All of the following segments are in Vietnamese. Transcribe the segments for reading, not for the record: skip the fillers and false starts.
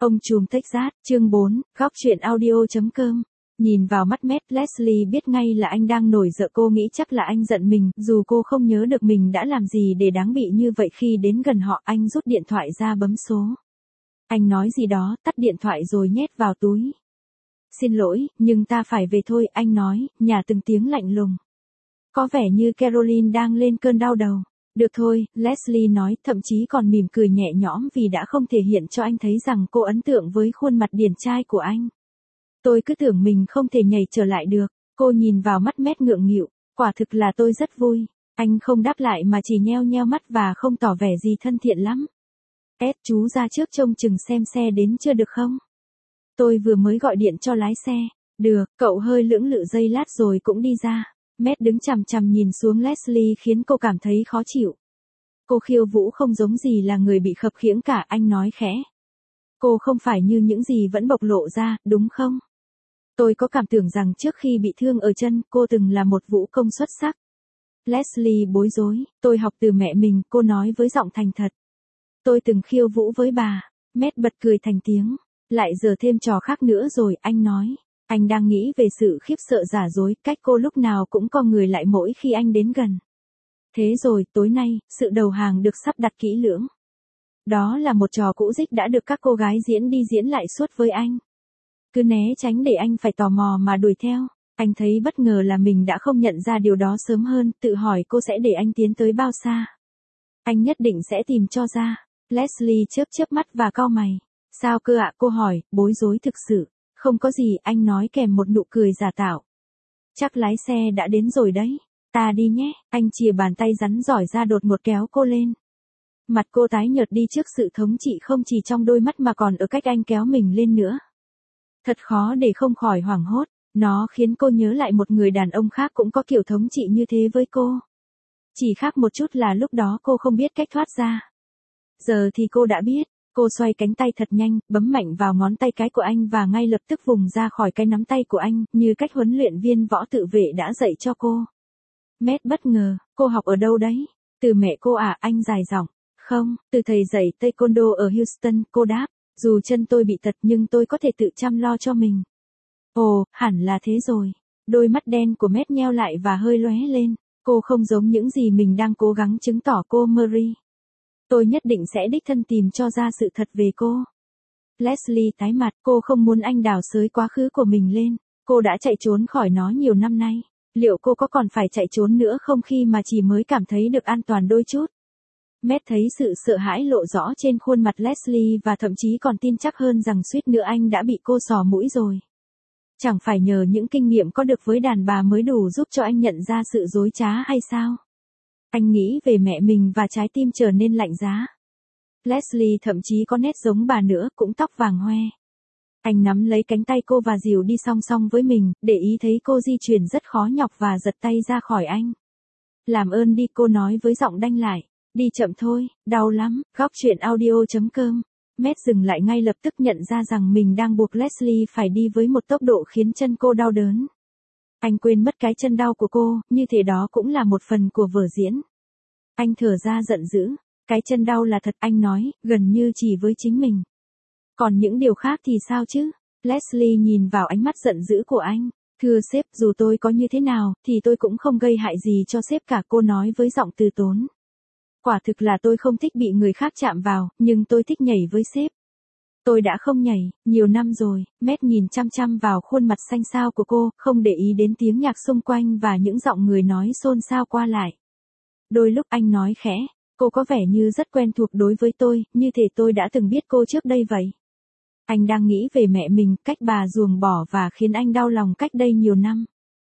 Ông trùm Texas, chương 4, góc chuyện audio.com. Nhìn vào mắt Matt, Leslie biết ngay là anh đang nổi giận. Cô nghĩ chắc là anh giận mình, dù cô không nhớ được mình đã làm gì để đáng bị như vậy. Khi đến gần họ, anh rút điện thoại ra bấm số. Anh nói gì đó, tắt điện thoại rồi nhét vào túi. Xin lỗi, nhưng ta phải về thôi, anh nói, nhả từng tiếng lạnh lùng. Có vẻ như Caroline đang lên cơn đau đầu. Được thôi, Leslie nói, thậm chí còn mỉm cười nhẹ nhõm vì đã không thể hiện cho anh thấy rằng cô ấn tượng với khuôn mặt điển trai của anh. Tôi cứ tưởng mình không thể nhảy trở lại được. Cô nhìn vào mắt Matt ngượng nghịu. Quả thực là tôi rất vui. Anh không đáp lại mà chỉ nheo nheo mắt và không tỏ vẻ gì thân thiện lắm. Chú ra trước trông chừng xem xe đến chưa được không? Tôi vừa mới gọi điện cho lái xe. Được, cậu hơi lưỡng lự giây lát rồi cũng đi ra. Matt đứng chằm chằm nhìn xuống Leslie khiến cô cảm thấy khó chịu. Cô khiêu vũ không giống gì là người bị khập khiễng cả, anh nói khẽ. Cô không phải như những gì vẫn bộc lộ ra, đúng không? Tôi có cảm tưởng rằng trước khi bị thương ở chân, cô từng là một vũ công xuất sắc. Leslie bối rối, tôi học từ mẹ mình, cô nói với giọng thành thật. Tôi từng khiêu vũ với bà. Matt bật cười thành tiếng. Lại giờ thêm trò khác nữa rồi, anh nói. Anh đang nghĩ về sự khiếp sợ giả dối, cách cô lúc nào cũng co người lại mỗi khi anh đến gần. Thế rồi, tối nay, sự đầu hàng được sắp đặt kỹ lưỡng. Đó là một trò cũ dích đã được các cô gái diễn đi diễn lại suốt với anh. Cứ né tránh để anh phải tò mò mà đuổi theo. Anh thấy bất ngờ là mình đã không nhận ra điều đó sớm hơn, tự hỏi cô sẽ để anh tiến tới bao xa. Anh nhất định sẽ tìm cho ra. Leslie chớp chớp mắt và cau mày. Sao cơ ạ, cô hỏi, bối rối thực sự. Không có gì, anh nói kèm một nụ cười giả tạo. Chắc lái xe đã đến rồi đấy. Ta đi nhé, anh chìa bàn tay rắn giỏi ra đột ngột kéo cô lên. Mặt cô tái nhợt đi trước sự thống trị không chỉ trong đôi mắt mà còn ở cách anh kéo mình lên nữa. Thật khó để không khỏi hoảng hốt, nó khiến cô nhớ lại một người đàn ông khác cũng có kiểu thống trị như thế với cô. Chỉ khác một chút là lúc đó cô không biết cách thoát ra. Giờ thì cô đã biết. Cô xoay cánh tay thật nhanh, bấm mạnh vào ngón tay cái của anh và ngay lập tức vùng ra khỏi cái nắm tay của anh, như cách huấn luyện viên võ tự vệ đã dạy cho cô. Matt bất ngờ, cô học ở đâu đấy? Từ mẹ cô à, anh dài giọng. Không, từ thầy dạy taekwondo ở Houston, cô đáp. Dù chân tôi bị tật nhưng tôi có thể tự chăm lo cho mình. Ồ, hẳn là thế rồi. Đôi mắt đen của Matt nheo lại và hơi lóe lên. Cô không giống những gì mình đang cố gắng chứng tỏ cô Marie. Tôi nhất định sẽ đích thân tìm cho ra sự thật về cô. Leslie tái mặt, cô không muốn anh đào xới quá khứ của mình lên. Cô đã chạy trốn khỏi nó nhiều năm nay. Liệu cô có còn phải chạy trốn nữa không khi mà chỉ mới cảm thấy được an toàn đôi chút? Matt thấy sự sợ hãi lộ rõ trên khuôn mặt Leslie và thậm chí còn tin chắc hơn rằng suýt nữa anh đã bị cô sò mũi rồi. Chẳng phải nhờ những kinh nghiệm có được với đàn bà mới đủ giúp cho anh nhận ra sự dối trá hay sao? Anh nghĩ về mẹ mình và trái tim trở nên lạnh giá. Leslie thậm chí có nét giống bà nữa, cũng tóc vàng hoe. Anh nắm lấy cánh tay cô và dìu đi song song với mình, để ý thấy cô di chuyển rất khó nhọc và giật tay ra khỏi anh. Làm ơn đi, cô nói với giọng đanh lại. Đi chậm thôi, đau lắm. Góc chuyện audio.com. Matt dừng lại ngay lập tức, nhận ra rằng mình đang buộc Leslie phải đi với một tốc độ khiến chân cô đau đớn. Anh quên mất cái chân đau của cô, như thế đó cũng là một phần của vở diễn. Anh thở ra giận dữ. Cái chân đau là thật, anh nói, gần như chỉ với chính mình. Còn những điều khác thì sao chứ? Leslie nhìn vào ánh mắt giận dữ của anh. Thưa sếp, dù tôi có như thế nào, thì tôi cũng không gây hại gì cho sếp cả, cô nói với giọng từ tốn. Quả thực là tôi không thích bị người khác chạm vào, nhưng tôi thích nhảy với sếp. Tôi đã không nhảy, nhiều năm rồi. Matt nhìn chăm chăm vào khuôn mặt xanh xao của cô, không để ý đến tiếng nhạc xung quanh và những giọng người nói xôn xao qua lại. Đôi lúc anh nói khẽ, cô có vẻ như rất quen thuộc đối với tôi, như thể tôi đã từng biết cô trước đây vậy. Anh đang nghĩ về mẹ mình, cách bà ruồng bỏ và khiến anh đau lòng cách đây nhiều năm.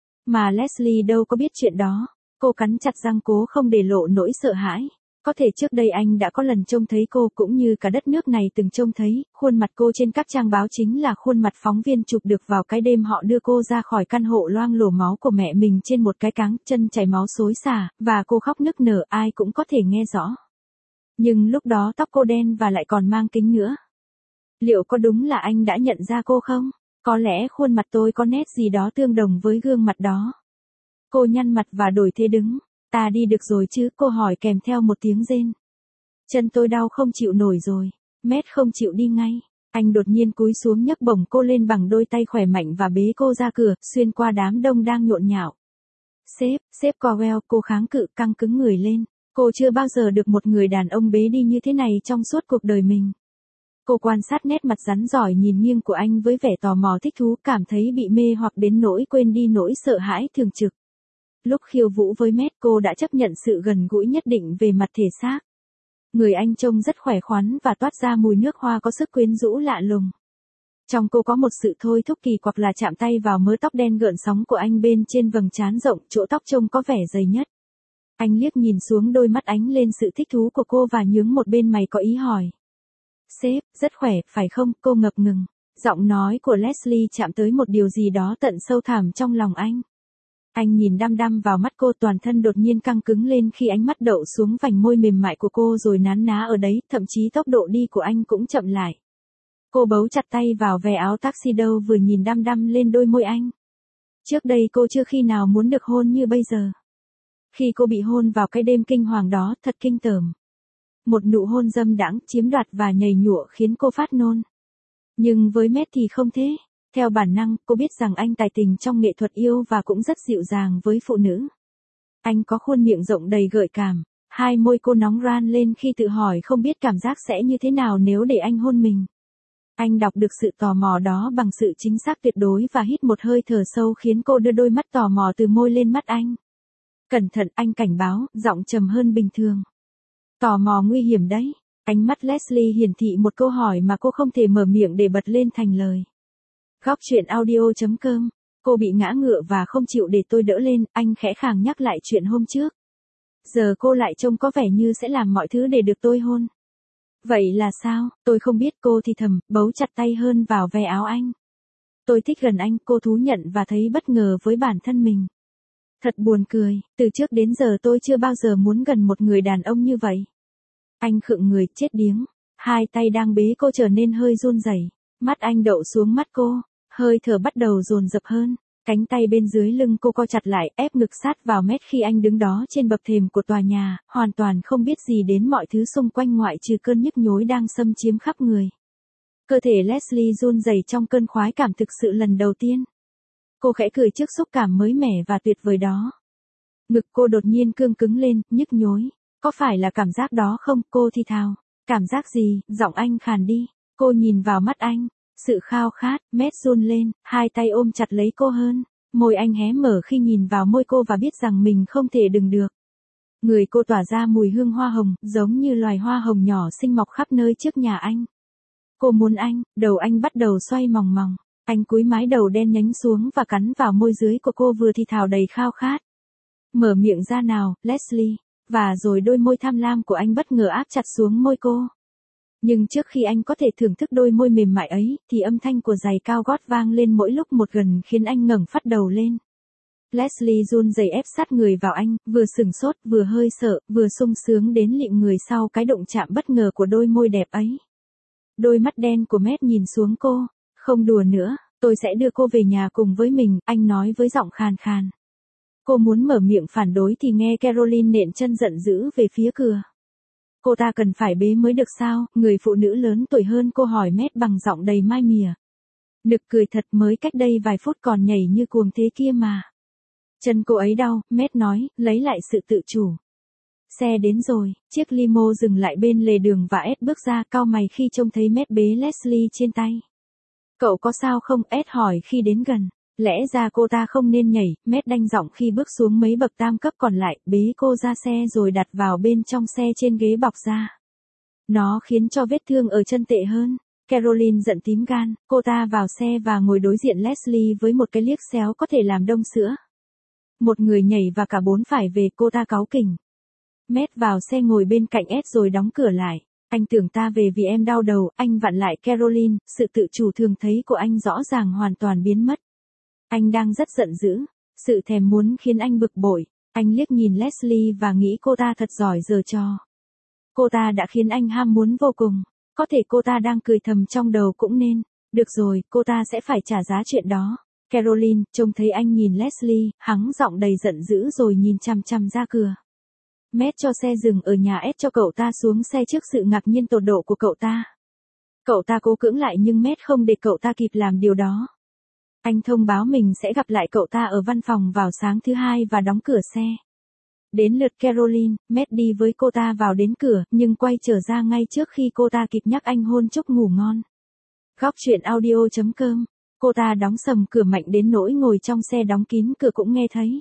Mà Leslie đâu có biết chuyện đó. Cô cắn chặt răng cố không để lộ nỗi sợ hãi. Có thể trước đây anh đã có lần trông thấy cô, cũng như cả đất nước này từng trông thấy, khuôn mặt cô trên các trang báo chính là khuôn mặt phóng viên chụp được vào cái đêm họ đưa cô ra khỏi căn hộ loang lổ máu của mẹ mình trên một cái cáng, chân chảy máu xối xả, và cô khóc nức nở, ai cũng có thể nghe rõ. Nhưng lúc đó tóc cô đen và lại còn mang kính nữa. Liệu có đúng là anh đã nhận ra cô không? Có lẽ khuôn mặt tôi có nét gì đó tương đồng với gương mặt đó. Cô nhăn mặt và đổi thế đứng. Ta đi được rồi chứ, cô hỏi kèm theo một tiếng rên. Chân tôi đau không chịu nổi rồi. Matt không chịu đi ngay. Anh đột nhiên cúi xuống nhấc bổng cô lên bằng đôi tay khỏe mạnh và bế cô ra cửa, xuyên qua đám đông đang nhộn nhạo. Sếp Cowell, cô kháng cự, căng cứng người lên. Cô chưa bao giờ được một người đàn ông bế đi như thế này trong suốt cuộc đời mình. Cô quan sát nét mặt rắn rỏi nhìn nghiêng của anh với vẻ tò mò thích thú, cảm thấy bị mê hoặc đến nỗi quên đi nỗi sợ hãi thường trực. Lúc khiêu vũ với Matt, cô đã chấp nhận sự gần gũi nhất định về mặt thể xác. Người anh trông rất khỏe khoắn và toát ra mùi nước hoa có sức quyến rũ lạ lùng. Trong cô có một sự thôi thúc kỳ quặc là chạm tay vào mớ tóc đen gợn sóng của anh bên trên vầng trán rộng, chỗ tóc trông có vẻ dày nhất. Anh liếc nhìn xuống đôi mắt ánh lên sự thích thú của cô và nhướng một bên mày có ý hỏi. Sếp, rất khỏe, phải không? Cô ngập ngừng. Giọng nói của Leslie chạm tới một điều gì đó tận sâu thẳm trong lòng anh. Anh nhìn đăm đăm vào mắt cô, toàn thân đột nhiên căng cứng lên khi ánh mắt đậu xuống vành môi mềm mại của cô rồi nán ná ở đấy, thậm chí tốc độ đi của anh cũng chậm lại. Cô bấu chặt tay vào ve áo tuxedo vừa nhìn đăm đăm lên đôi môi anh. Trước đây cô chưa khi nào muốn được hôn như bây giờ. Khi cô bị hôn vào cái đêm kinh hoàng đó, thật kinh tởm. Một nụ hôn dâm đãng, chiếm đoạt và nhầy nhụa khiến cô phát nôn. Nhưng với Matt thì không thế. Theo bản năng, cô biết rằng anh tài tình trong nghệ thuật yêu và cũng rất dịu dàng với phụ nữ. Anh có khuôn miệng rộng đầy gợi cảm. Hai môi cô nóng ran lên khi tự hỏi không biết cảm giác sẽ như thế nào nếu để anh hôn mình. Anh đọc được sự tò mò đó bằng sự chính xác tuyệt đối và hít một hơi thở sâu khiến cô đưa đôi mắt tò mò từ môi lên mắt anh. Cẩn thận, anh cảnh báo, giọng trầm hơn bình thường. Tò mò nguy hiểm đấy. Ánh mắt Leslie hiển thị một câu hỏi mà cô không thể mở miệng để bật lên thành lời. Góc truyện audio.com. Cô bị ngã ngựa và không chịu để tôi đỡ lên, anh khẽ khàng nhắc lại chuyện hôm trước. Giờ cô lại trông có vẻ như sẽ làm mọi thứ để được tôi hôn. Vậy là sao? Tôi không biết, cô thì thầm, bấu chặt tay hơn vào ve áo anh. Tôi thích gần anh, cô thú nhận và thấy bất ngờ với bản thân mình. Thật buồn cười, từ trước đến giờ tôi chưa bao giờ muốn gần một người đàn ông như vậy. Anh khựng người, chết điếng. Hai tay đang bế cô trở nên hơi run rẩy. Mắt anh đậu xuống mắt cô, hơi thở bắt đầu dồn dập hơn. Cánh tay bên dưới lưng cô co chặt lại, ép ngực sát vào Matt khi anh đứng đó trên bậc thềm của tòa nhà, hoàn toàn không biết gì đến mọi thứ xung quanh ngoại trừ cơn nhức nhối đang xâm chiếm khắp người. Cơ thể Leslie run rẩy trong cơn khoái cảm thực sự lần đầu tiên. Cô khẽ cười trước xúc cảm mới mẻ và tuyệt vời đó. Ngực cô đột nhiên cương cứng lên, nhức nhối. Có phải là cảm giác đó không? Cô thì thào. Cảm giác gì? Giọng anh khàn đi. Cô nhìn vào mắt anh. Sự khao khát, Matt run lên, hai tay ôm chặt lấy cô hơn. Môi anh hé mở khi nhìn vào môi cô và biết rằng mình không thể đừng được. Người cô tỏa ra mùi hương hoa hồng, giống như loài hoa hồng nhỏ xinh mọc khắp nơi trước nhà anh. Cô muốn anh, đầu anh bắt đầu xoay mòng mòng. Anh cúi mái đầu đen nhánh xuống và cắn vào môi dưới của cô vừa thì thào đầy khao khát. Mở miệng ra nào, Leslie. Và rồi đôi môi tham lam của anh bất ngờ áp chặt xuống môi cô. Nhưng trước khi anh có thể thưởng thức đôi môi mềm mại ấy, thì âm thanh của giày cao gót vang lên mỗi lúc một gần khiến anh ngẩng phát đầu lên. Leslie run rẩy ép sát người vào anh, vừa sừng sốt, vừa hơi sợ, vừa sung sướng đến lịm người sau cái đụng chạm bất ngờ của đôi môi đẹp ấy. Đôi mắt đen của Matt nhìn xuống cô. Không đùa nữa, tôi sẽ đưa cô về nhà cùng với mình, anh nói với giọng khàn khàn. Cô muốn mở miệng phản đối thì nghe Caroline nện chân giận dữ về phía cửa. Cô ta cần phải bế mới được sao? Người phụ nữ lớn tuổi hơn cô hỏi Matt bằng giọng đầy mai mỉa. Nực cười thật, mới cách đây vài phút còn nhảy như cuồng thế kia mà. Chân cô ấy đau, Matt nói, lấy lại sự tự chủ. Xe đến rồi, chiếc limo dừng lại bên lề đường và Ed bước ra, cau mày khi trông thấy Matt bế Leslie trên tay. Cậu có sao không? Ed hỏi khi đến gần. Lẽ ra cô ta không nên nhảy, Matt đanh giọng khi bước xuống mấy bậc tam cấp còn lại, bế cô ra xe rồi đặt vào bên trong xe trên ghế bọc da. Nó khiến cho vết thương ở chân tệ hơn. Caroline giận tím gan, cô ta vào xe và ngồi đối diện Leslie với một cái liếc xéo có thể làm đông sữa. Một người nhảy và cả bốn phải về, cô ta cáu kỉnh. Matt vào xe ngồi bên cạnh Ed rồi đóng cửa lại. Anh tưởng ta về vì em đau đầu, anh vặn lại Caroline, sự tự chủ thường thấy của anh rõ ràng hoàn toàn biến mất. Anh đang rất giận dữ, sự thèm muốn khiến anh bực bội. Anh liếc nhìn Leslie và nghĩ cô ta thật giỏi giở trò. Cô ta đã khiến anh ham muốn vô cùng. Có thể cô ta đang cười thầm trong đầu cũng nên. Được rồi, cô ta sẽ phải trả giá chuyện đó. Caroline, trông thấy anh nhìn Leslie, hắng giọng đầy giận dữ rồi nhìn chằm chằm ra cửa. Matt cho xe dừng ở nhà Ed cho cậu ta xuống xe trước sự ngạc nhiên tột độ của cậu ta. Cậu ta cố cưỡng lại nhưng Matt không để cậu ta kịp làm điều đó. Anh thông báo mình sẽ gặp lại cậu ta ở văn phòng vào sáng thứ hai và đóng cửa xe. Đến lượt Caroline, Matt đi với cô ta vào đến cửa, nhưng quay trở ra ngay trước khi cô ta kịp nhắc anh hôn chúc ngủ ngon. Góc truyện audio.com. Cô ta đóng sầm cửa mạnh đến nỗi ngồi trong xe đóng kín cửa cũng nghe thấy.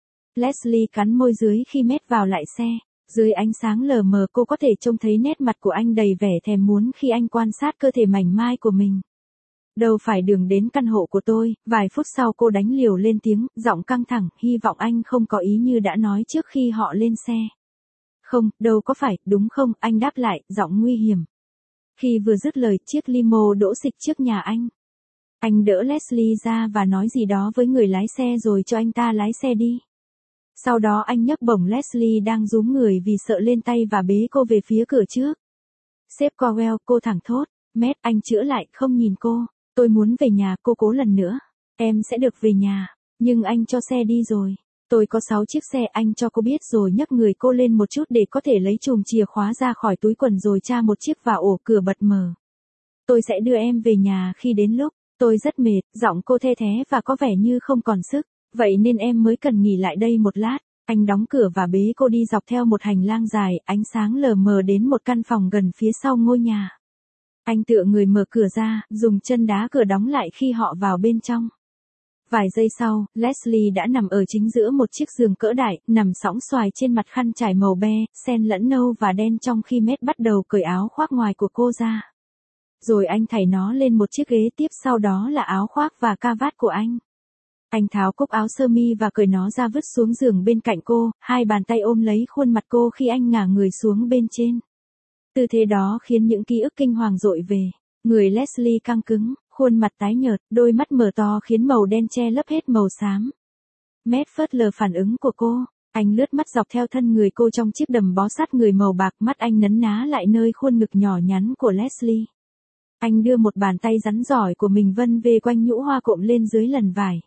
Leslie cắn môi dưới khi Matt vào lại xe. Dưới ánh sáng lờ mờ cô có thể trông thấy nét mặt của anh đầy vẻ thèm muốn khi anh quan sát cơ thể mảnh mai của mình. Đâu phải đường đến căn hộ của tôi, vài phút sau cô đánh liều lên tiếng, giọng căng thẳng, hy vọng anh không có ý như đã nói trước khi họ lên xe. Không, đâu có phải, đúng không, anh đáp lại, giọng nguy hiểm. Khi vừa dứt lời, chiếc limo đỗ xịch trước nhà anh. Anh đỡ Leslie ra và nói gì đó với người lái xe rồi cho anh ta lái xe đi. Sau đó anh nhấc bổng Leslie đang rúm người vì sợ lên tay và bế cô về phía cửa trước. Sếp Cowell, cô thẳng thốt. Matt, anh chữa lại, không nhìn cô. Tôi muốn về nhà, cô cố lần nữa. Em sẽ được về nhà. Nhưng anh cho xe đi rồi. Tôi có 6 chiếc xe, anh cho cô biết rồi nhấc người cô lên một chút để có thể lấy chùm chìa khóa ra khỏi túi quần rồi tra một chiếc vào ổ cửa bật mở. Tôi sẽ đưa em về nhà khi đến lúc. Tôi rất mệt, giọng cô the thé và có vẻ như không còn sức. Vậy nên em mới cần nghỉ lại đây một lát. Anh đóng cửa và bế cô đi dọc theo một hành lang dài, ánh sáng lờ mờ đến một căn phòng gần phía sau ngôi nhà. Anh tựa người mở cửa ra, dùng chân đá cửa đóng lại khi họ vào bên trong. Vài giây sau, Leslie đã nằm ở chính giữa một chiếc giường cỡ đại, nằm sõng xoài trên mặt khăn trải màu be, xen lẫn nâu và đen trong khi Matt bắt đầu cởi áo khoác ngoài của cô ra. Rồi anh thảy nó lên một chiếc ghế tiếp sau đó là áo khoác và ca vát của anh. Anh tháo cúc áo sơ mi và cởi nó ra vứt xuống giường bên cạnh cô, hai bàn tay ôm lấy khuôn mặt cô khi anh ngả người xuống bên trên. Tư thế đó khiến những ký ức kinh hoàng dội về. Người Leslie căng cứng, khuôn mặt tái nhợt, đôi mắt mở to khiến màu đen che lấp hết màu xám. Matt phớt lờ phản ứng của cô. Anh lướt mắt dọc theo thân người cô trong chiếc đầm bó sát người màu bạc, mắt anh nấn ná lại nơi khuôn ngực nhỏ nhắn của Leslie. Anh đưa một bàn tay rắn giỏi của mình vân về quanh nhũ hoa cộm lên dưới lần vải.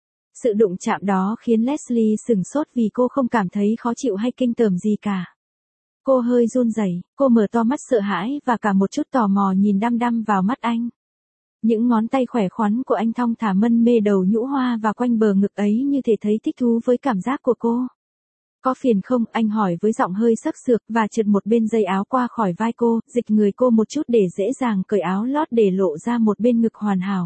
Sự đụng chạm đó khiến Leslie sửng sốt vì cô không cảm thấy khó chịu hay kinh tởm gì cả. Cô hơi run rẩy, cô mở to mắt sợ hãi và cả một chút tò mò nhìn đăm đăm vào mắt anh. Những ngón tay khỏe khoắn của anh thong thả mân mê đầu nhũ hoa và quanh bờ ngực ấy như thể thấy thích thú với cảm giác của cô. Có phiền không? Anh hỏi với giọng hơi sắc sược và trượt một bên dây áo qua khỏi vai cô, dịch người cô một chút để dễ dàng cởi áo lót để lộ ra một bên ngực hoàn hảo.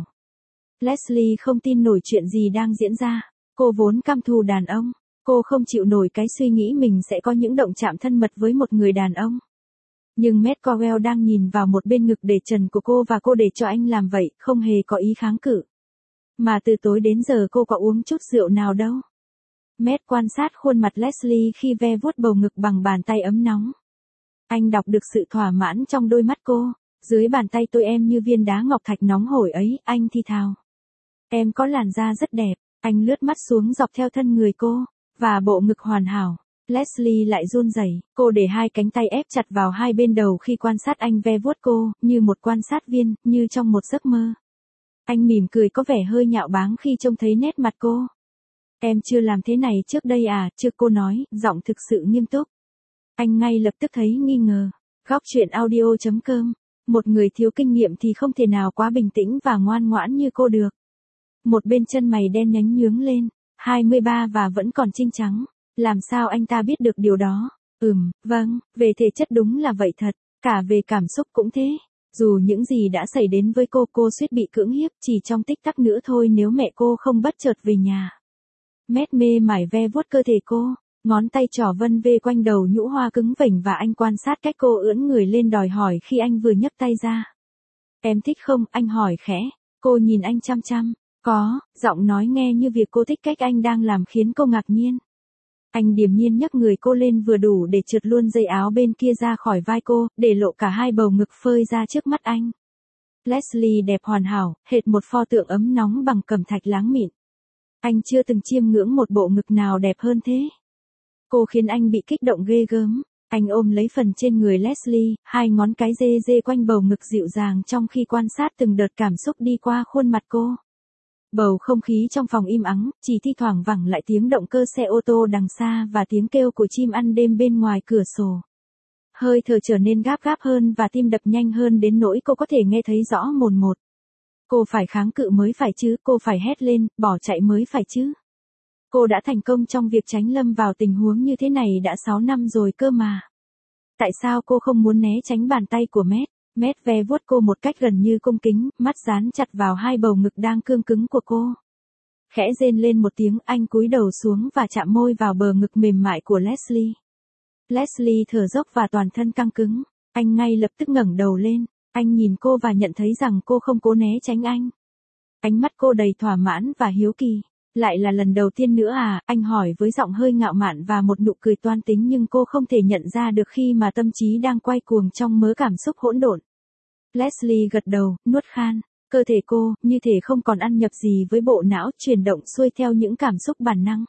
Leslie không tin nổi chuyện gì đang diễn ra. Cô vốn căm thù đàn ông. Cô không chịu nổi cái suy nghĩ mình sẽ có những động chạm thân mật với một người đàn ông. Nhưng Matt Cowell đang nhìn vào một bên ngực để trần của cô và cô để cho anh làm vậy, không hề có ý kháng cự. Mà từ tối đến giờ cô có uống chút rượu nào đâu. Matt quan sát khuôn mặt Leslie khi ve vuốt bầu ngực bằng bàn tay ấm nóng. Anh đọc được sự thỏa mãn trong đôi mắt cô. Dưới bàn tay tôi em như viên đá ngọc thạch nóng hổi ấy, anh thì thào. Em có làn da rất đẹp. Anh lướt mắt xuống dọc theo thân người cô. Và bộ ngực hoàn hảo. Leslie lại run rẩy, cô để hai cánh tay ép chặt vào hai bên đầu khi quan sát anh ve vuốt cô, như một quan sát viên, như trong một giấc mơ. Anh mỉm cười có vẻ hơi nhạo báng khi trông thấy nét mặt cô. Em chưa làm thế này trước đây à, chưa, cô nói, giọng thực sự nghiêm túc. Anh ngay lập tức thấy nghi ngờ. Góc truyện audio.com. Một người thiếu kinh nghiệm thì không thể nào quá bình tĩnh và ngoan ngoãn như cô được. Một bên chân mày đen nhánh nhướng lên, 23 và vẫn còn trinh trắng. Làm sao anh ta biết được điều đó? Vâng, về thể chất đúng là vậy thật, cả về cảm xúc cũng thế. Dù những gì đã xảy đến với cô suýt bị cưỡng hiếp chỉ trong tích tắc nữa thôi nếu mẹ cô không bất chợt về nhà. Matt mê mải ve vuốt cơ thể cô, ngón tay trỏ vân vê quanh đầu nhũ hoa cứng vểnh và anh quan sát cách cô ưỡn người lên đòi hỏi khi anh vừa nhấc tay ra. Em thích không? Anh hỏi khẽ. Cô nhìn anh chăm chăm. Có, giọng nói nghe như việc cô thích cách anh đang làm khiến cô ngạc nhiên. Anh điềm nhiên nhấc người cô lên vừa đủ để trượt luôn dây áo bên kia ra khỏi vai cô, để lộ cả hai bầu ngực phơi ra trước mắt anh. Leslie đẹp hoàn hảo, hệt một pho tượng ấm nóng bằng cẩm thạch láng mịn. Anh chưa từng chiêm ngưỡng một bộ ngực nào đẹp hơn thế. Cô khiến anh bị kích động ghê gớm. Anh ôm lấy phần trên người Leslie, hai ngón cái dê dê quanh bầu ngực dịu dàng trong khi quan sát từng đợt cảm xúc đi qua khuôn mặt cô. Bầu không khí trong phòng im ắng, chỉ thi thoảng vẳng lại tiếng động cơ xe ô tô đằng xa và tiếng kêu của chim ăn đêm bên ngoài cửa sổ. Hơi thở trở nên gấp gáp hơn và tim đập nhanh hơn đến nỗi cô có thể nghe thấy rõ mồn một. Cô phải kháng cự mới phải chứ, cô phải hét lên, bỏ chạy mới phải chứ. Cô đã thành công trong việc tránh lâm vào tình huống như thế này đã 6 năm rồi cơ mà. Tại sao cô không muốn né tránh bàn tay của Matt? Matt ve vuốt cô một cách gần như cung kính, mắt dán chặt vào hai bầu ngực đang cương cứng của cô. Khẽ rên lên một tiếng, anh cúi đầu xuống và chạm môi vào bờ ngực mềm mại của Leslie. Leslie thở dốc và toàn thân căng cứng. Anh ngay lập tức ngẩng đầu lên. Anh nhìn cô và nhận thấy rằng cô không cố né tránh anh. Ánh mắt cô đầy thỏa mãn và hiếu kỳ. Lại là lần đầu tiên nữa à? Anh hỏi với giọng hơi ngạo mạn và một nụ cười toan tính, nhưng cô không thể nhận ra được khi mà tâm trí đang quay cuồng trong mớ cảm xúc hỗn độn. Leslie gật đầu, nuốt khan. Cơ thể cô, như thể không còn ăn nhập gì với bộ não, chuyển động xuôi theo những cảm xúc bản năng.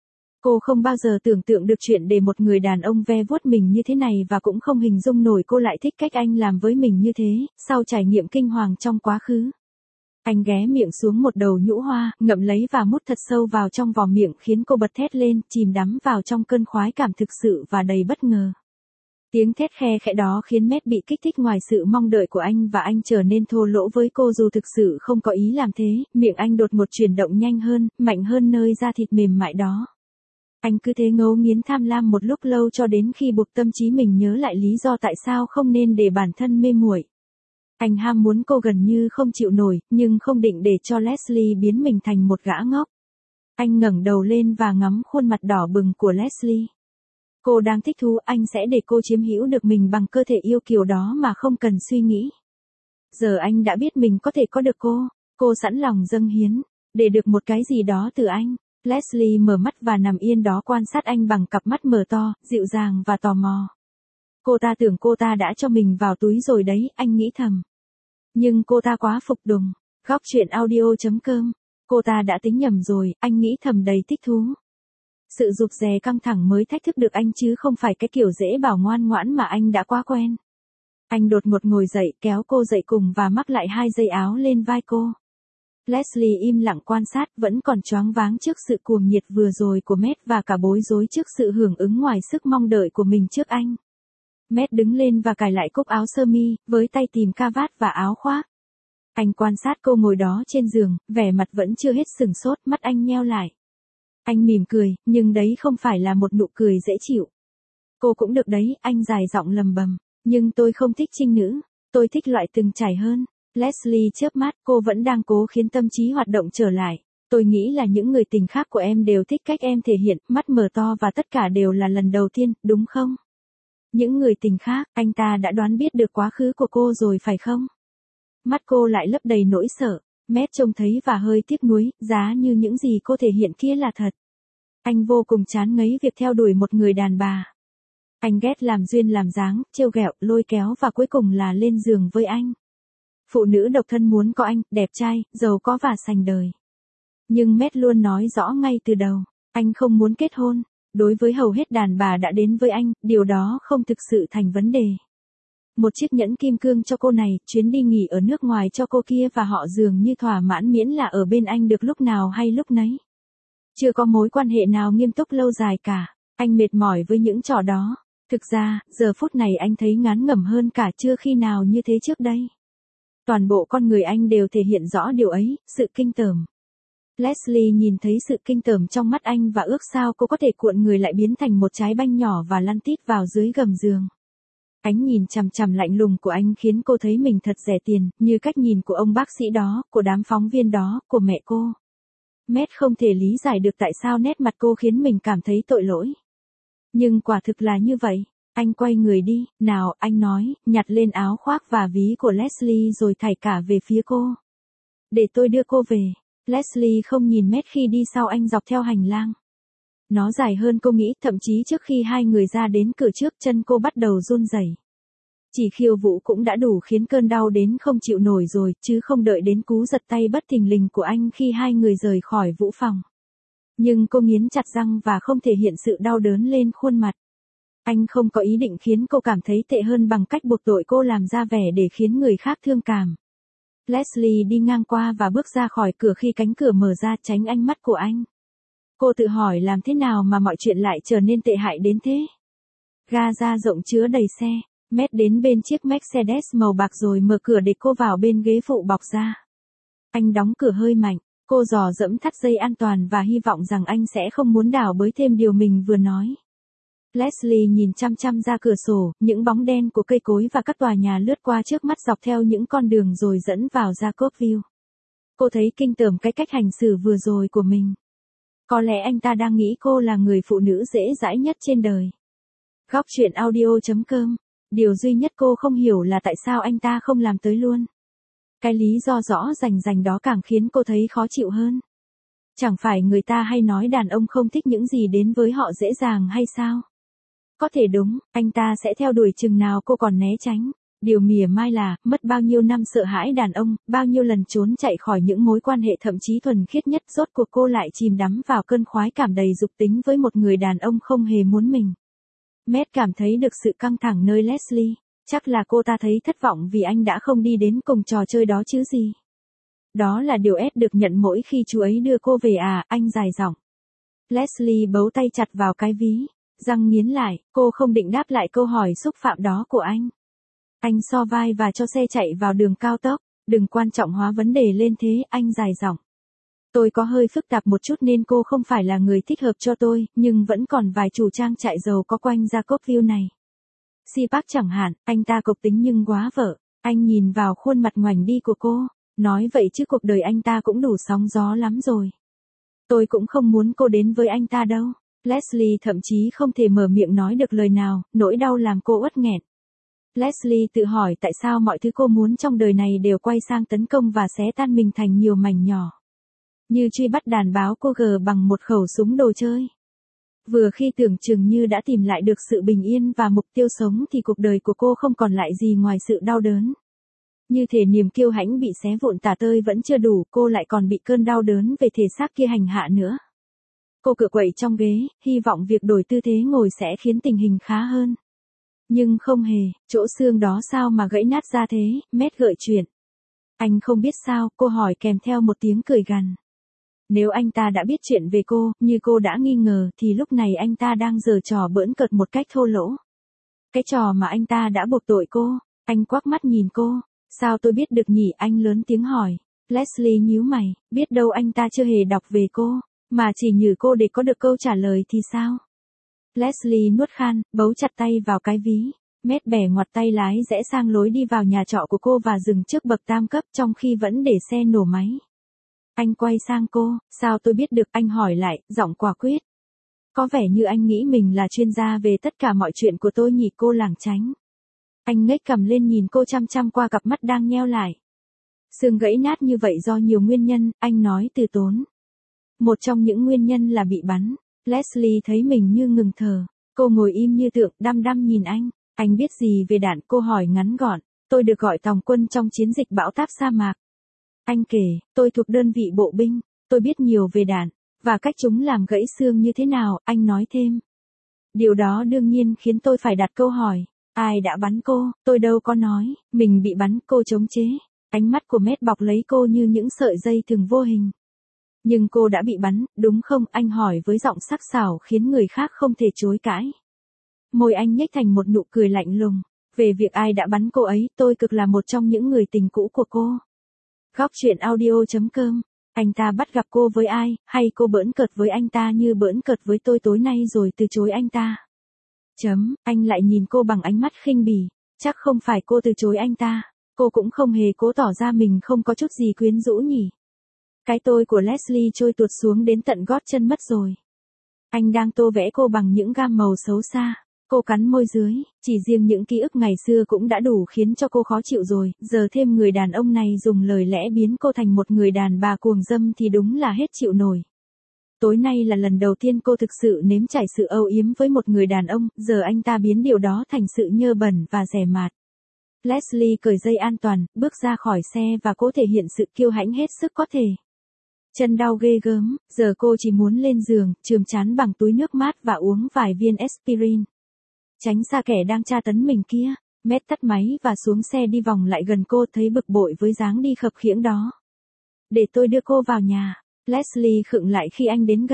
Cô không bao giờ tưởng tượng được chuyện để một người đàn ông ve vuốt mình như thế này và cũng không hình dung nổi cô lại thích cách anh làm với mình như thế, sau trải nghiệm kinh hoàng trong quá khứ. Anh ghé miệng xuống một đầu nhũ hoa, ngậm lấy và mút thật sâu vào trong vò miệng khiến cô bật thét lên, chìm đắm vào trong cơn khoái cảm thực sự và đầy bất ngờ. Tiếng thét khe khẽ đó khiến Matt bị kích thích ngoài sự mong đợi của anh và anh trở nên thô lỗ với cô dù thực sự không có ý làm thế, miệng anh đột ngột chuyển động nhanh hơn, mạnh hơn nơi da thịt mềm mại đó. Anh cứ thế ngấu nghiến tham lam một lúc lâu cho đến khi buộc tâm trí mình nhớ lại lý do tại sao không nên để bản thân mê muội. Anh ham muốn cô gần như không chịu nổi, nhưng không định để cho Leslie biến mình thành một gã ngốc. Anh ngẩng đầu lên và ngắm khuôn mặt đỏ bừng của Leslie. Cô đang thích thú, anh sẽ để cô chiếm hữu được mình bằng cơ thể yêu kiều đó mà không cần suy nghĩ. Giờ anh đã biết mình có thể có được cô sẵn lòng dâng hiến, để được một cái gì đó từ anh. Leslie mở mắt và nằm yên đó quan sát anh bằng cặp mắt mở to, dịu dàng và tò mò. Cô ta tưởng cô ta đã cho mình vào túi rồi đấy, anh nghĩ thầm. Nhưng cô ta quá phục đùng. Góc truyện audio.com. Cô ta đã tính nhầm rồi, anh nghĩ thầm đầy thích thú. Sự rụt rè căng thẳng mới thách thức được anh chứ không phải cái kiểu dễ bảo ngoan ngoãn mà anh đã quá quen. Anh đột ngột ngồi dậy, kéo cô dậy cùng và mắc lại hai dây áo lên vai cô. Leslie im lặng quan sát, vẫn còn choáng váng trước sự cuồng nhiệt vừa rồi của Matt và cả bối rối trước sự hưởng ứng ngoài sức mong đợi của mình trước anh. Matt đứng lên và cài lại cúc áo sơ mi, với tay tìm ca vát và áo khoác. Anh quan sát cô ngồi đó trên giường, vẻ mặt vẫn chưa hết sửng sốt, mắt anh nheo lại. Anh mỉm cười, nhưng đấy không phải là một nụ cười dễ chịu. Cô cũng được đấy, anh dài giọng lầm bầm. Nhưng tôi không thích trinh nữ, tôi thích loại từng trải hơn. Leslie chớp mắt, cô vẫn đang cố khiến tâm trí hoạt động trở lại. Tôi nghĩ là những người tình khác của em đều thích cách em thể hiện, mắt mở to và tất cả đều là lần đầu tiên, đúng không? Những người tình khác, anh ta đã đoán biết được quá khứ của cô rồi phải không? Mắt cô lại lấp đầy nỗi sợ. Matt trông thấy và hơi tiếc nuối, giá như những gì cô thể hiện kia là thật. Anh vô cùng chán ngấy việc theo đuổi một người đàn bà. Anh ghét làm duyên làm dáng, trêu ghẹo, lôi kéo và cuối cùng là lên giường với anh. Phụ nữ độc thân muốn có anh, đẹp trai, giàu có và sành đời. Nhưng Matt luôn nói rõ ngay từ đầu, anh không muốn kết hôn. Đối với hầu hết đàn bà đã đến với anh, điều đó không thực sự thành vấn đề. Một chiếc nhẫn kim cương cho cô này, chuyến đi nghỉ ở nước ngoài cho cô kia và họ dường như thỏa mãn miễn là ở bên anh được lúc nào hay lúc nấy. Chưa có mối quan hệ nào nghiêm túc lâu dài cả. Anh mệt mỏi với những trò đó. Thực ra, giờ phút này anh thấy ngán ngẩm hơn cả chưa khi nào như thế trước đây. Toàn bộ con người anh đều thể hiện rõ điều ấy, sự kinh tởm. Leslie nhìn thấy sự kinh tởm trong mắt anh và ước sao cô có thể cuộn người lại biến thành một trái banh nhỏ và lăn tít vào dưới gầm giường. Ánh nhìn chằm chằm lạnh lùng của anh khiến cô thấy mình thật rẻ tiền, như cách nhìn của ông bác sĩ đó, của đám phóng viên đó, của mẹ cô. Matt không thể lý giải được tại sao nét mặt cô khiến mình cảm thấy tội lỗi. Nhưng quả thực là như vậy. Anh quay người đi, nào, anh nói, nhặt lên áo khoác và ví của Leslie rồi thảy cả về phía cô. Để tôi đưa cô về. Leslie không nhìn Matt khi đi sau anh dọc theo hành lang. Nó dài hơn cô nghĩ, thậm chí trước khi hai người ra đến cửa trước chân cô bắt đầu run rẩy. Chỉ khiêu vũ cũng đã đủ khiến cơn đau đến không chịu nổi rồi, chứ không đợi đến cú giật tay bất thình lình của anh khi hai người rời khỏi vũ phòng. Nhưng cô nghiến chặt răng và không thể hiện sự đau đớn lên khuôn mặt. Anh không có ý định khiến cô cảm thấy tệ hơn bằng cách buộc tội cô làm ra vẻ để khiến người khác thương cảm. Leslie đi ngang qua và bước ra khỏi cửa khi cánh cửa mở ra tránh ánh mắt của anh. Cô tự hỏi làm thế nào mà mọi chuyện lại trở nên tệ hại đến thế. Ga ra rộng chứa đầy xe. Matt đến bên chiếc Mercedes màu bạc rồi mở cửa để cô vào bên ghế phụ bọc da. Anh đóng cửa hơi mạnh, cô dò dẫm thắt dây an toàn và hy vọng rằng anh sẽ không muốn đảo bới thêm điều mình vừa nói. Leslie nhìn chăm chăm ra cửa sổ, những bóng đen của cây cối và các tòa nhà lướt qua trước mắt dọc theo những con đường rồi dẫn vào Jacobville. Cô thấy kinh tởm cái cách hành xử vừa rồi của mình. Có lẽ anh ta đang nghĩ cô là người phụ nữ dễ dãi nhất trên đời. Góc truyện audio.com. Điều duy nhất cô không hiểu là tại sao anh ta không làm tới luôn. Cái lý do rõ rành đó càng khiến cô thấy khó chịu hơn. Chẳng phải người ta hay nói đàn ông không thích những gì đến với họ dễ dàng hay sao? Có thể đúng, anh ta sẽ theo đuổi chừng nào cô còn né tránh. Điều mỉa mai là, mất bao nhiêu năm sợ hãi đàn ông, bao nhiêu lần trốn chạy khỏi những mối quan hệ thậm chí thuần khiết nhất, rốt cuộc cô lại chìm đắm vào cơn khoái cảm đầy dục tính với một người đàn ông không hề muốn mình. Matt cảm thấy được sự căng thẳng nơi Leslie, chắc là cô ta thấy thất vọng vì anh đã không đi đến cùng trò chơi đó chứ gì. Đó là điều Ed được nhận mỗi khi chú ấy đưa cô về à, anh dài giọng. Leslie bấu tay chặt vào cái ví, răng nghiến lại, cô không định đáp lại câu hỏi xúc phạm đó của anh. Anh so vai và cho xe chạy vào đường cao tốc, đừng quan trọng hóa vấn đề lên thế, anh dài giọng. Tôi có hơi phức tạp một chút nên cô không phải là người thích hợp cho tôi, nhưng vẫn còn vài chủ trang trại giàu có quanh Jacobville này. Si Park chẳng hạn, anh ta cộc tính nhưng quá vợ. Anh nhìn vào khuôn mặt ngoảnh đi của cô, nói vậy chứ cuộc đời anh ta cũng đủ sóng gió lắm rồi. Tôi cũng không muốn cô đến với anh ta đâu. Leslie thậm chí không thể mở miệng nói được lời nào, nỗi đau làm cô uất nghẹn. Leslie tự hỏi tại sao mọi thứ cô muốn trong đời này đều quay sang tấn công và xé tan mình thành nhiều mảnh nhỏ. Như truy bắt đàn báo cô gờ bằng một khẩu súng đồ chơi. Vừa khi tưởng chừng như đã tìm lại được sự bình yên và mục tiêu sống thì cuộc đời của cô không còn lại gì ngoài sự đau đớn. Như thể niềm kiêu hãnh bị xé vụn tả tơi vẫn chưa đủ, cô lại còn bị cơn đau đớn về thể xác kia hành hạ nữa. Cô cựa quậy trong ghế, hy vọng việc đổi tư thế ngồi sẽ khiến tình hình khá hơn. Nhưng không hề, chỗ xương đó sao mà gãy nát ra thế, Matt gợi chuyện. Anh không biết sao, cô hỏi kèm theo một tiếng cười gằn. Nếu anh ta đã biết chuyện về cô, như cô đã nghi ngờ, thì lúc này anh ta đang giở trò bỡn cợt một cách thô lỗ. Cái trò mà anh ta đã buộc tội cô. Anh quắc mắt nhìn cô. Sao tôi biết được nhỉ, anh lớn tiếng hỏi. Leslie nhíu mày, biết đâu anh ta chưa hề đọc về cô, mà chỉ nhử cô để có được câu trả lời thì sao? Leslie nuốt khan, bấu chặt tay vào cái ví. Matt bẻ ngoặt tay lái rẽ sang lối đi vào nhà trọ của cô và dừng trước bậc tam cấp trong khi vẫn để xe nổ máy. Anh quay sang cô, sao tôi biết được, anh hỏi lại, giọng quả quyết. Có vẻ như anh nghĩ mình là chuyên gia về tất cả mọi chuyện của tôi nhỉ, cô lảng tránh. Anh ngếch cằm lên nhìn cô chăm chăm qua cặp mắt đang nheo lại. Xương gãy nát như vậy do nhiều nguyên nhân, anh nói từ tốn. Một trong những nguyên nhân là bị bắn. Leslie thấy mình như ngừng thở. Cô ngồi im như tượng, đăm đăm nhìn anh. Anh biết gì về đạn, cô hỏi ngắn gọn. Tôi được gọi tòng quân trong chiến dịch bão táp sa mạc. Anh kể, tôi thuộc đơn vị bộ binh. Tôi biết nhiều về đạn, và cách chúng làm gãy xương như thế nào, anh nói thêm. Điều đó đương nhiên khiến tôi phải đặt câu hỏi. Ai đã bắn cô, tôi đâu có nói, mình bị bắn, cô chống chế. Ánh mắt của Matt bọc lấy cô như những sợi dây thừng vô hình. Nhưng cô đã bị bắn, đúng không, anh hỏi với giọng sắc sảo khiến người khác không thể chối cãi. Môi anh nhếch thành một nụ cười lạnh lùng. Về việc ai đã bắn cô ấy, tôi cực là một trong những người tình cũ của cô. Góc truyện audio.com. Anh ta bắt gặp cô với ai, hay cô bỡn cợt với anh ta như bỡn cợt với tôi tối nay rồi từ chối anh ta? Anh lại nhìn cô bằng ánh mắt khinh bỉ. Chắc không phải cô từ chối anh ta. Cô cũng không hề cố tỏ ra mình không có chút gì quyến rũ nhỉ. Cái tôi của Leslie trôi tuột xuống đến tận gót chân mất rồi. Anh đang tô vẽ cô bằng những gam màu xấu xa. Cô cắn môi dưới, chỉ riêng những ký ức ngày xưa cũng đã đủ khiến cho cô khó chịu rồi, giờ thêm người đàn ông này dùng lời lẽ biến cô thành một người đàn bà cuồng dâm thì đúng là hết chịu nổi. Tối nay là lần đầu tiên cô thực sự nếm trải sự âu yếm với một người đàn ông, giờ anh ta biến điều đó thành sự nhơ bẩn và dè mạt. Leslie cởi dây an toàn, bước ra khỏi xe và cố thể hiện sự kiêu hãnh hết sức có thể. Chân đau ghê gớm, giờ cô chỉ muốn lên giường, chườm trán bằng túi nước mát và uống vài viên aspirin. Tránh xa kẻ đang tra tấn mình kia. Matt tắt máy và xuống xe đi vòng lại gần cô, thấy bực bội với dáng đi khập khiễng đó. Để tôi đưa cô vào nhà. Leslie khựng lại khi anh đến gần.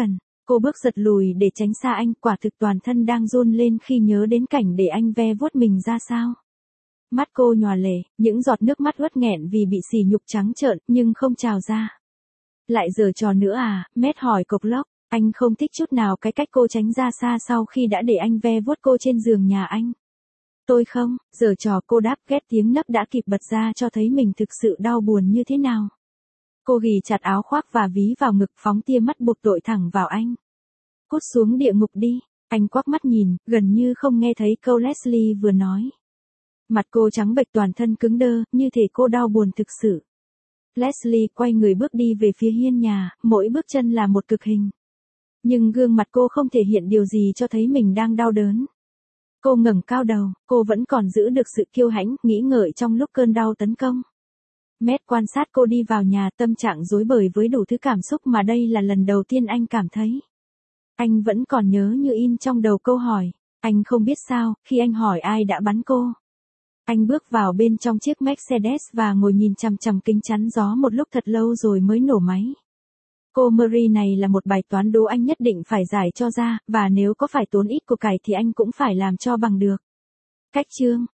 Cô bước giật lùi để tránh xa anh, quả thực toàn thân đang run lên khi nhớ đến cảnh để anh ve vuốt mình ra sao. Mắt cô nhòa lệ, những giọt nước mắt uất nghẹn vì bị sỉ nhục trắng trợn, nhưng không trào ra. Lại giở trò nữa à, Matt hỏi cộc lốc, anh không thích chút nào cái cách cô tránh ra xa sau khi đã để anh ve vuốt cô trên giường nhà anh. Tôi không, giở trò, cô đáp, ghét tiếng nấc đã kịp bật ra cho thấy mình thực sự đau buồn như thế nào. Cô ghì chặt áo khoác và ví vào ngực, phóng tia mắt buộc tội thẳng vào anh. Cút xuống địa ngục đi, anh quắc mắt nhìn, gần như không nghe thấy câu Leslie vừa nói. Mặt cô trắng bệch, toàn thân cứng đơ, như thể cô đau buồn thực sự. Leslie quay người bước đi về phía hiên nhà, mỗi bước chân là một cực hình. Nhưng gương mặt cô không thể hiện điều gì cho thấy mình đang đau đớn. Cô ngẩng cao đầu, cô vẫn còn giữ được sự kiêu hãnh, nghĩ ngợi trong lúc cơn đau tấn công. Matt quan sát cô đi vào nhà, tâm trạng rối bời với đủ thứ cảm xúc mà đây là lần đầu tiên anh cảm thấy. Anh vẫn còn nhớ như in trong đầu câu hỏi. Anh không biết sao, khi anh hỏi ai đã bắn cô. Anh bước vào bên trong chiếc Mercedes và ngồi nhìn chằm chằm kính chắn gió một lúc thật lâu rồi mới nổ máy. Cô Marie này là một bài toán đố anh nhất định phải giải cho ra, và nếu có phải tốn ít của cải thì anh cũng phải làm cho bằng được. Cách chương